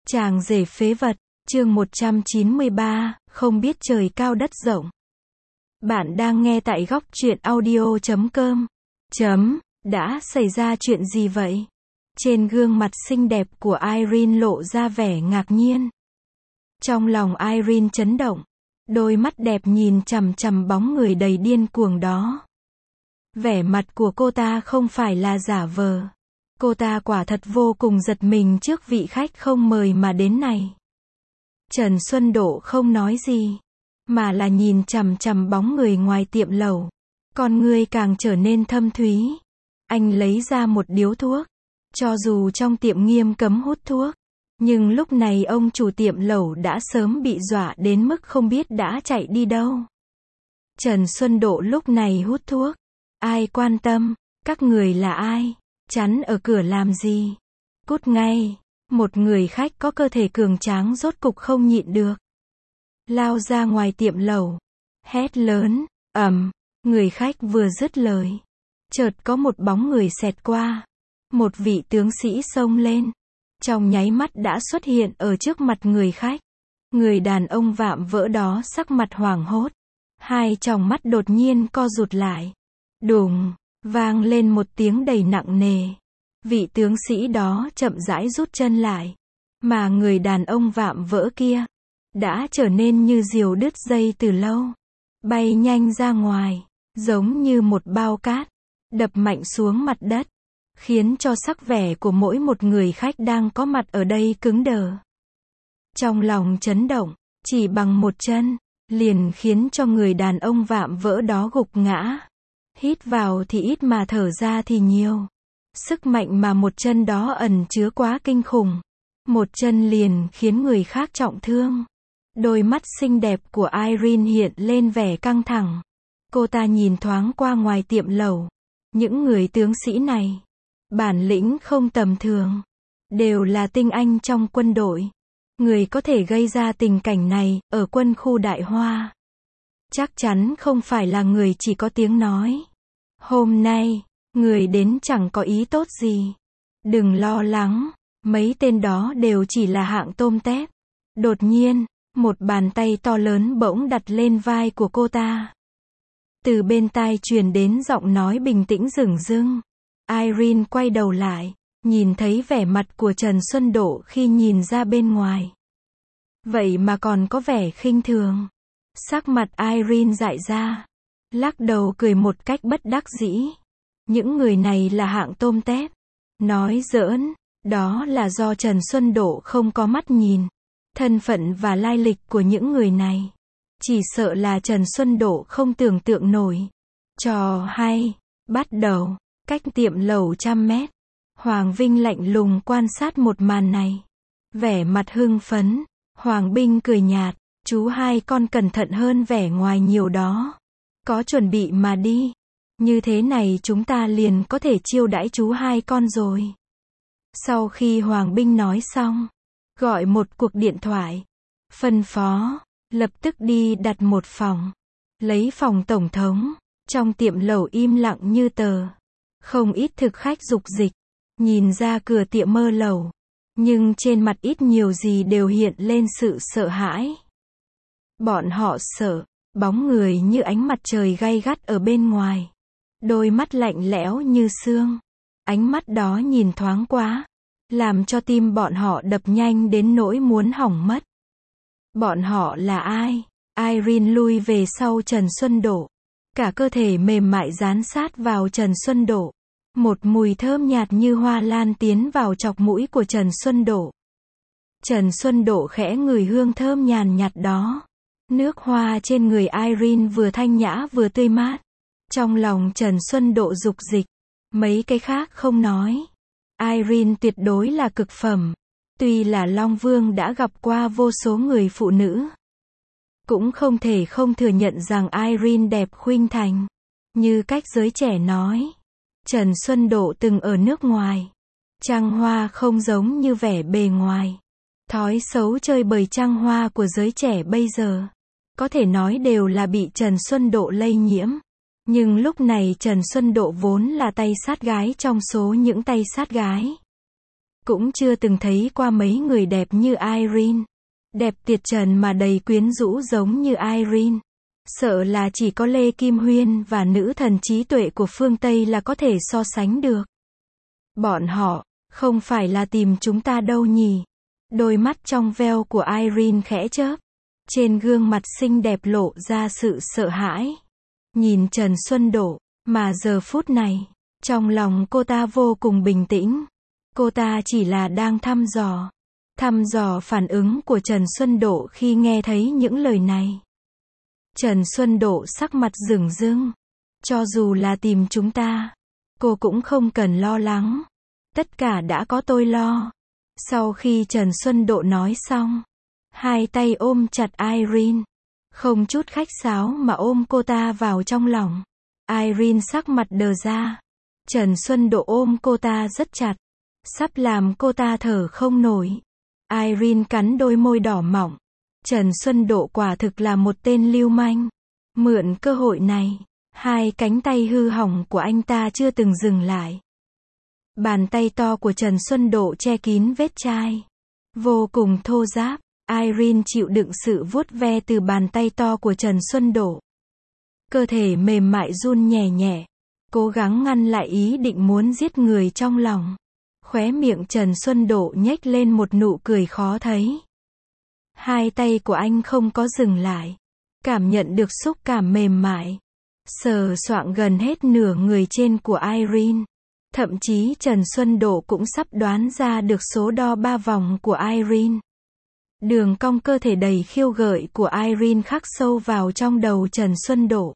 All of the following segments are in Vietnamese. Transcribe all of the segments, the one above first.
Chàng rể phế vật, chương 193, không biết trời cao đất rộng. Bạn đang nghe tại góc truyện audio.com. Đã xảy ra chuyện gì vậy? Trên gương mặt xinh đẹp của Irene lộ ra vẻ ngạc nhiên. Trong lòng Irene chấn động, đôi mắt đẹp nhìn chằm chằm bóng người đầy điên cuồng đó. Vẻ mặt của cô ta không phải là giả vờ. Cô ta quả thật vô cùng giật mình trước vị khách không mời mà đến này. Trần Xuân Độ không nói gì, mà là nhìn chằm chằm bóng người ngoài tiệm lẩu. Con ngươi càng trở nên thâm thúy. Anh lấy ra một điếu thuốc. Cho dù trong tiệm nghiêm cấm hút thuốc, nhưng lúc này ông chủ tiệm lẩu đã sớm bị dọa đến mức không biết đã chạy đi đâu. Trần Xuân Độ lúc này hút thuốc. Ai quan tâm, các người là ai? Chắn ở cửa làm gì? Cút ngay. Một người khách có cơ thể cường tráng rốt cục không nhịn được, lao ra ngoài tiệm lẩu, hét lớn, người khách vừa dứt lời, chợt có một bóng người xẹt qua. Một vị tướng sĩ xông lên, trong nháy mắt đã xuất hiện ở trước mặt người khách. Người đàn ông vạm vỡ đó sắc mặt hoảng hốt, hai tròng mắt đột nhiên co rụt lại. Đùng, vang lên một tiếng đầy nặng nề. Vị tướng sĩ đó chậm rãi rút chân lại, mà người đàn ông vạm vỡ kia đã trở nên như diều đứt dây từ lâu, bay nhanh ra ngoài, giống như một bao cát, đập mạnh xuống mặt đất, khiến cho sắc vẻ của mỗi một người khách đang có mặt ở đây cứng đờ. Trong lòng chấn động, chỉ bằng một chân, liền khiến cho người đàn ông vạm vỡ đó gục ngã. Hít vào thì ít mà thở ra thì nhiều. Sức mạnh mà một chân đó ẩn chứa quá kinh khủng. Một chân liền khiến người khác trọng thương. Đôi mắt xinh đẹp của Irene hiện lên vẻ căng thẳng. Cô ta nhìn thoáng qua ngoài tiệm lẩu. Những người tướng sĩ này, bản lĩnh không tầm thường, đều là tinh anh trong quân đội. Người có thể gây ra tình cảnh này ở quân khu Đại Hoa, chắc chắn không phải là người chỉ có tiếng nói. Hôm nay, người đến chẳng có ý tốt gì. Đừng lo lắng, mấy tên đó đều chỉ là hạng tôm tép. Đột nhiên, một bàn tay to lớn bỗng đặt lên vai của cô ta. Từ bên tai truyền đến giọng nói bình tĩnh dửng dưng. Irene quay đầu lại, nhìn thấy vẻ mặt của Trần Xuân Độ khi nhìn ra bên ngoài. Vậy mà còn có vẻ khinh thường. Sắc mặt Irene dại ra, lắc đầu cười một cách bất đắc dĩ. Những người này là hạng tôm tép. Nói giỡn, đó là do Trần Xuân Độ không có mắt nhìn. Thân phận và lai lịch của những người này, chỉ sợ là Trần Xuân Độ không tưởng tượng nổi. Trò hay, bắt đầu, cách tiệm lẩu 100 mét. Hoàng Vinh lạnh lùng quan sát một màn này. Vẻ mặt hưng phấn, Hoàng Vinh cười nhạt, chú hai con cẩn thận hơn vẻ ngoài nhiều đó. Có chuẩn bị mà đi. Như thế này chúng ta liền có thể chiêu đãi chú hai con rồi. Sau khi Hoàng Vinh nói xong, gọi một cuộc điện thoại, phân phó, lập tức đi đặt một phòng. Lấy phòng tổng thống. Trong tiệm lẩu im lặng như tờ. Không ít thực khách rục dịch, nhìn ra cửa tiệm mơ lẩu, nhưng trên mặt ít nhiều gì đều hiện lên sự sợ hãi. Bọn họ sợ, bóng người như ánh mặt trời gay gắt ở bên ngoài. Đôi mắt lạnh lẽo như xương. Ánh mắt đó nhìn thoáng quá, làm cho tim bọn họ đập nhanh đến nỗi muốn hỏng mất. Bọn họ là ai? Irene lui về sau Trần Xuân Độ. Cả cơ thể mềm mại dán sát vào Trần Xuân Độ. Một mùi thơm nhạt như hoa lan tiến vào chọc mũi của Trần Xuân Độ. Trần Xuân Độ khẽ ngửi hương thơm nhàn nhạt đó. Nước hoa trên người Irene vừa thanh nhã vừa tươi mát. Trong lòng Trần Xuân Độ rục dịch. Mấy cái khác không nói. Irene tuyệt đối là cực phẩm. Tuy là Long Vương đã gặp qua vô số người phụ nữ, cũng không thể không thừa nhận rằng Irene đẹp khuynh thành. Như cách giới trẻ nói, Trần Xuân Độ từng ở nước ngoài. Trăng hoa không giống như vẻ bề ngoài. Thói xấu chơi bời trăng hoa của giới trẻ bây giờ, có thể nói đều là bị Trần Xuân Độ lây nhiễm. Nhưng lúc này Trần Xuân Độ vốn là tay sát gái trong số những tay sát gái. Cũng chưa từng thấy qua mấy người đẹp như Irene. Đẹp tuyệt trần mà đầy quyến rũ giống như Irene. Sợ là chỉ có Lê Kim Huyên và nữ thần trí tuệ của phương Tây là có thể so sánh được. Bọn họ, không phải là tìm chúng ta đâu nhỉ? Đôi mắt trong veo của Irene khẽ chớp. Trên gương mặt xinh đẹp lộ ra sự sợ hãi. Nhìn Trần Xuân Độ, mà giờ phút này, trong lòng cô ta vô cùng bình tĩnh. Cô ta chỉ là đang thăm dò phản ứng của Trần Xuân Độ khi nghe thấy những lời này. Trần Xuân Độ sắc mặt rừng rưng. Cho dù là tìm chúng ta, cô cũng không cần lo lắng. Tất cả đã có tôi lo. Sau khi Trần Xuân Độ nói xong, hai tay ôm chặt Irene. Không chút khách sáo mà ôm cô ta vào trong lòng. Irene sắc mặt đờ ra. Trần Xuân Độ ôm cô ta rất chặt. Sắp làm cô ta thở không nổi. Irene cắn đôi môi đỏ mọng. Trần Xuân Độ quả thực là một tên lưu manh. Mượn cơ hội này, hai cánh tay hư hỏng của anh ta chưa từng dừng lại. Bàn tay to của Trần Xuân Độ che kín vết chai. Vô cùng thô ráp. Irene chịu đựng sự vuốt ve từ bàn tay to của Trần Xuân Độ. Cơ thể mềm mại run nhẹ nhẹ. Cố gắng ngăn lại ý định muốn giết người trong lòng. Khóe miệng Trần Xuân Độ nhếch lên một nụ cười khó thấy. Hai tay của anh không có dừng lại. Cảm nhận được xúc cảm mềm mại. Sờ soạng gần hết nửa người trên của Irene. Thậm chí Trần Xuân Độ cũng sắp đoán ra được số đo 3 vòng của Irene. Đường cong cơ thể đầy khiêu gợi của Irene khắc sâu vào trong đầu Trần Xuân Độ.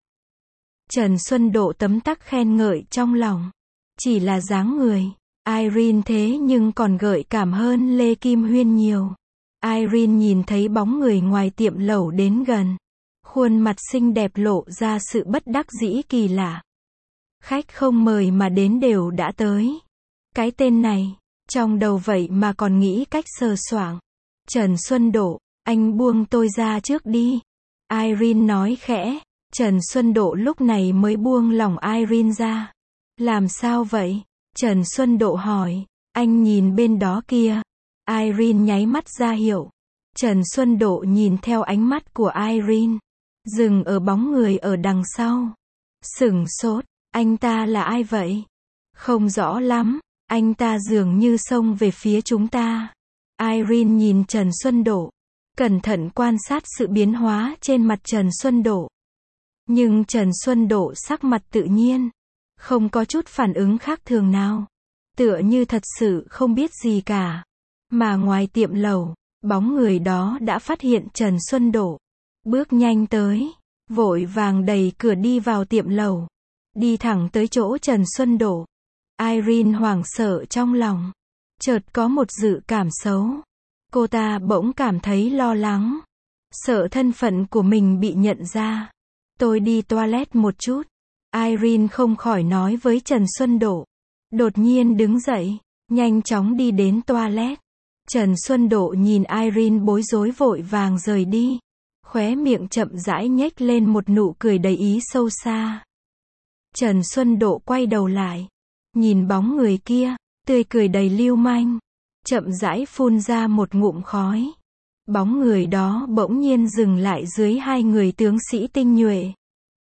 Trần Xuân Độ tấm tắc khen ngợi trong lòng. Chỉ là dáng người, Irene thế nhưng còn gợi cảm hơn Lê Kim Huyên nhiều. Irene nhìn thấy bóng người ngoài tiệm lẩu đến gần. Khuôn mặt xinh đẹp lộ ra sự bất đắc dĩ kỳ lạ. Khách không mời mà đến đều đã tới. Cái tên này, trong đầu vậy mà còn nghĩ cách sờ soạng. Trần Xuân Độ, anh buông tôi ra trước đi. Irene nói khẽ. Trần Xuân Độ lúc này mới buông lỏng Irene ra. Làm sao vậy? Trần Xuân Độ hỏi. Anh nhìn bên đó kia. Irene nháy mắt ra hiệu. Trần Xuân Độ nhìn theo ánh mắt của Irene. Dừng ở bóng người ở đằng sau. Sửng sốt. Anh ta là ai vậy? Không rõ lắm. Anh ta dường như xông về phía chúng ta. Irene nhìn Trần Xuân Độ. Cẩn thận quan sát sự biến hóa trên mặt Trần Xuân Độ. Nhưng Trần Xuân Độ sắc mặt tự nhiên. Không có chút phản ứng khác thường nào. Tựa như thật sự không biết gì cả. Mà ngoài tiệm lẩu, bóng người đó đã phát hiện Trần Xuân Độ. Bước nhanh tới. Vội vàng đẩy cửa đi vào tiệm lẩu. Đi thẳng tới chỗ Trần Xuân Độ. Irene hoảng sợ trong lòng. Chợt có một dự cảm xấu. Cô ta bỗng cảm thấy lo lắng. Sợ thân phận của mình bị nhận ra. Tôi đi toilet một chút. Irene không khỏi nói với Trần Xuân Độ. Đột nhiên đứng dậy. Nhanh chóng đi đến toilet. Trần Xuân Độ nhìn Irene bối rối vội vàng rời đi. Khóe miệng chậm rãi nhếch lên một nụ cười đầy ý sâu xa. Trần Xuân Độ quay đầu lại. Nhìn bóng người kia. Tươi cười đầy lưu manh. Chậm rãi phun ra một ngụm khói. Bóng người đó bỗng nhiên dừng lại dưới hai người tướng sĩ tinh nhuệ.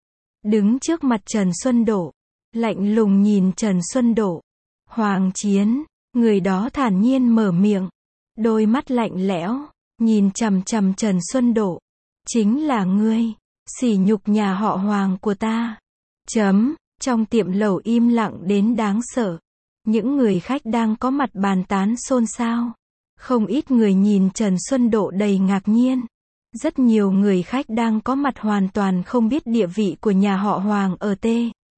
Đứng trước mặt Trần Xuân Độ. Lạnh lùng nhìn Trần Xuân Độ. Hoàng Chiến. Người đó thản nhiên mở miệng. Đôi mắt lạnh lẽo. Nhìn chằm chằm Trần Xuân Độ. Chính là ngươi. Sỉ nhục nhà họ Hoàng của ta. Trong tiệm lẩu im lặng đến đáng sợ. Những người khách đang có mặt bàn tán xôn xao. Không ít người nhìn Trần Xuân Độ đầy ngạc nhiên. Rất nhiều người khách đang có mặt hoàn toàn không biết địa vị của nhà họ Hoàng ở T.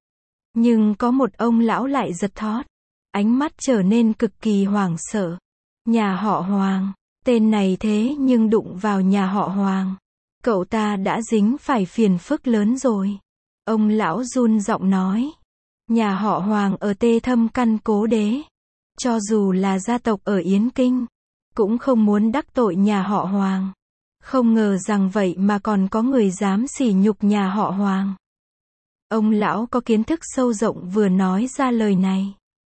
Nhưng có một ông lão lại giật thót. Ánh mắt trở nên cực kỳ hoảng sợ. Nhà họ Hoàng. Tên này thế nhưng đụng vào nhà họ Hoàng. Cậu ta đã dính phải phiền phức lớn rồi. Ông lão run giọng nói. Nhà họ Hoàng ở Tê thâm căn cố đế. Cho dù là gia tộc ở Yến Kinh. Cũng không muốn đắc tội nhà họ Hoàng. Không ngờ rằng vậy mà còn có người dám sỉ nhục nhà họ Hoàng. Ông lão có kiến thức sâu rộng vừa nói ra lời này.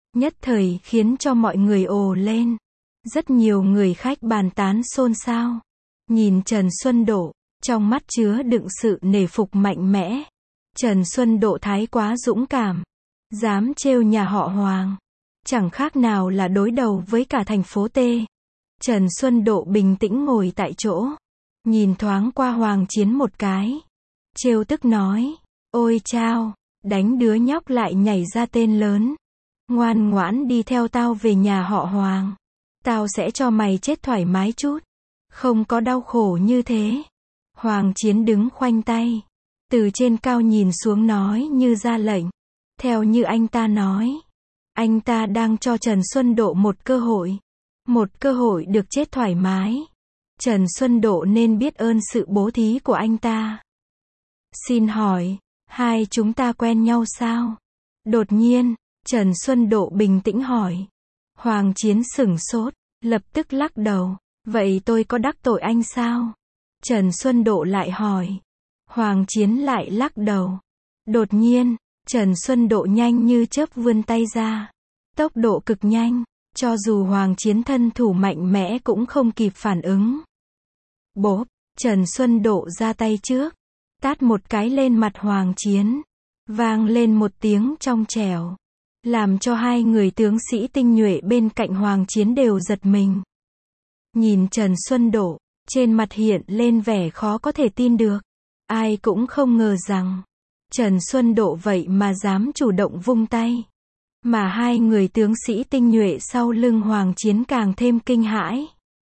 nhất thời khiến cho mọi người ồ lên. Rất nhiều người khách bàn tán xôn xao. Nhìn Trần Xuân Độ, trong mắt chứa đựng sự nể phục mạnh mẽ. Trần Xuân Độ thái quá dũng cảm. Dám trêu nhà họ Hoàng. Chẳng khác nào là đối đầu với cả thành phố T. Trần Xuân Độ bình tĩnh ngồi tại chỗ. Nhìn thoáng qua Hoàng Chiến một cái. Trêu tức nói. Ôi chao, đánh đứa nhóc lại nhảy ra tên lớn. Ngoan ngoãn đi theo tao về nhà họ Hoàng. Tao sẽ cho mày chết thoải mái chút. Không có đau khổ như thế. Hoàng Chiến đứng khoanh tay. Từ trên cao nhìn xuống nói như ra lệnh. Theo như anh ta nói. Anh ta đang cho Trần Xuân Độ một cơ hội. Một cơ hội được chết thoải mái. Trần Xuân Độ nên biết ơn sự bố thí của anh ta. Xin hỏi, hai chúng ta quen nhau sao? Đột nhiên, Trần Xuân Độ bình tĩnh hỏi. Hoàng Chiến sửng sốt, lập tức lắc đầu. Vậy tôi có đắc tội anh sao? Trần Xuân Độ lại hỏi. Hoàng Chiến lại lắc đầu. Đột nhiên, Trần Xuân Độ nhanh như chớp vươn tay ra. Tốc độ cực nhanh, cho dù Hoàng Chiến thân thủ mạnh mẽ cũng không kịp phản ứng. Bốp, Trần Xuân Độ ra tay trước. Tát một cái lên mặt Hoàng Chiến. Vang lên một tiếng trong trẻo. Làm cho hai người tướng sĩ tinh nhuệ bên cạnh Hoàng Chiến đều giật mình. Nhìn Trần Xuân Độ, trên mặt hiện lên vẻ khó có thể tin được. Ai cũng không ngờ rằng, Trần Xuân Độ vậy mà dám chủ động vung tay. Mà hai người tướng sĩ tinh nhuệ sau lưng Hoàng Chiến càng thêm kinh hãi.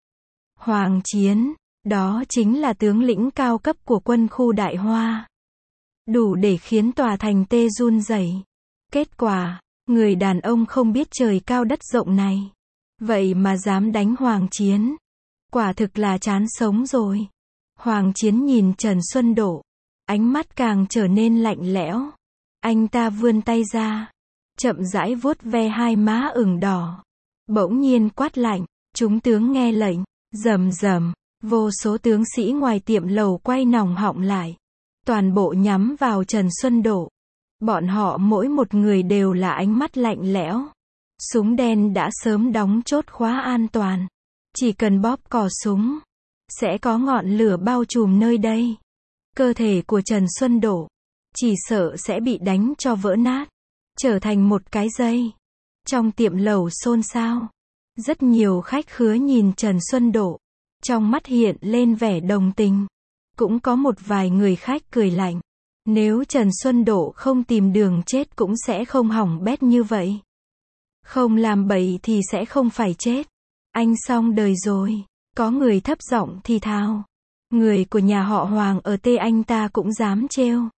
Hoàng Chiến, đó chính là tướng lĩnh cao cấp của quân khu Đại Hoa. Đủ để khiến tòa thành T run rẩy. Kết quả, người đàn ông không biết trời cao đất rộng này. Vậy mà dám đánh Hoàng Chiến. Quả thực là chán sống rồi. Hoàng Chiến nhìn Trần Xuân Độ. Ánh mắt càng trở nên lạnh lẽo. Anh ta vươn tay ra. Chậm rãi vuốt ve hai má ửng đỏ. Bỗng nhiên quát lạnh. Chúng tướng nghe lệnh. Rầm rầm. Vô số tướng sĩ ngoài tiệm lầu quay nòng họng lại. Toàn bộ nhắm vào Trần Xuân Độ. Bọn họ mỗi một người đều là ánh mắt lạnh lẽo. Súng đen đã sớm đóng chốt khóa an toàn. Chỉ cần bóp cò súng, sẽ có ngọn lửa bao trùm nơi đây. Cơ thể của Trần Xuân Độ, chỉ sợ sẽ bị đánh cho vỡ nát, trở thành một cái dây. Trong tiệm lầu xôn xao. Rất nhiều khách khứa nhìn Trần Xuân Độ. Trong mắt hiện lên vẻ đồng tình. Cũng có một vài người khách cười lạnh. Nếu Trần Xuân Độ không tìm đường chết cũng sẽ không hỏng bét như vậy. Không làm bậy thì sẽ không phải chết. Anh xong đời rồi. Có người thấp giọng thì thào. Người của nhà họ Hoàng ở T anh ta cũng dám trêu.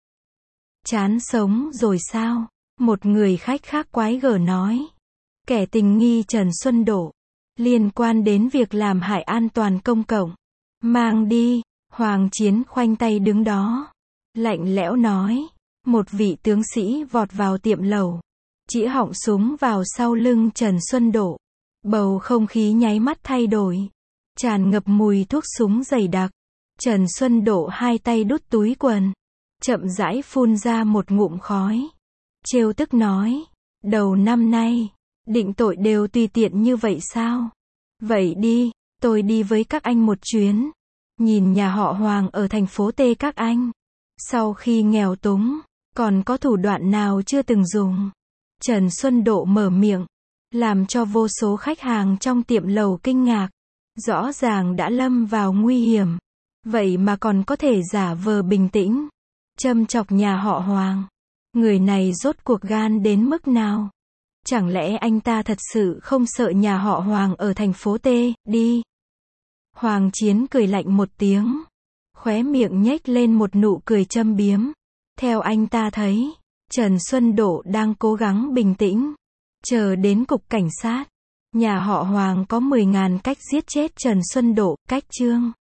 Chán sống rồi sao? Một người khách khác quái gở nói. Kẻ tình nghi Trần Xuân Độ. Liên quan đến việc làm hại an toàn công cộng. Mang đi. Hoàng Chiến khoanh tay đứng đó. Lạnh lẽo nói. Một vị tướng sĩ vọt vào tiệm lầu. Chĩa họng súng vào sau lưng Trần Xuân Độ. Bầu không khí nháy mắt thay đổi. Tràn ngập mùi thuốc súng dày đặc. Trần Xuân Độ hai tay đút túi quần. Chậm rãi phun ra một ngụm khói. Trêu tức nói. Đầu năm nay, định tội đều tùy tiện như vậy sao? Vậy đi, tôi đi với các anh một chuyến. Nhìn nhà họ Hoàng ở thành phố T các anh. Sau khi nghèo túng, còn có thủ đoạn nào chưa từng dùng? Trần Xuân Độ mở miệng. Làm cho vô số khách hàng trong tiệm lầu kinh ngạc. Rõ ràng đã lâm vào nguy hiểm. Vậy mà còn có thể giả vờ bình tĩnh. Châm chọc nhà họ Hoàng. Người này rốt cuộc gan đến mức nào? Chẳng lẽ anh ta thật sự không sợ nhà họ Hoàng ở thành phố T, đi? Hoàng Chiến cười lạnh một tiếng. Khóe miệng nhếch lên một nụ cười châm biếm. Theo anh ta thấy, Trần Xuân Độ đang cố gắng bình tĩnh. Chờ đến cục cảnh sát. Nhà họ Hoàng có 10.000 cách giết chết Trần Xuân Độ, cách chương.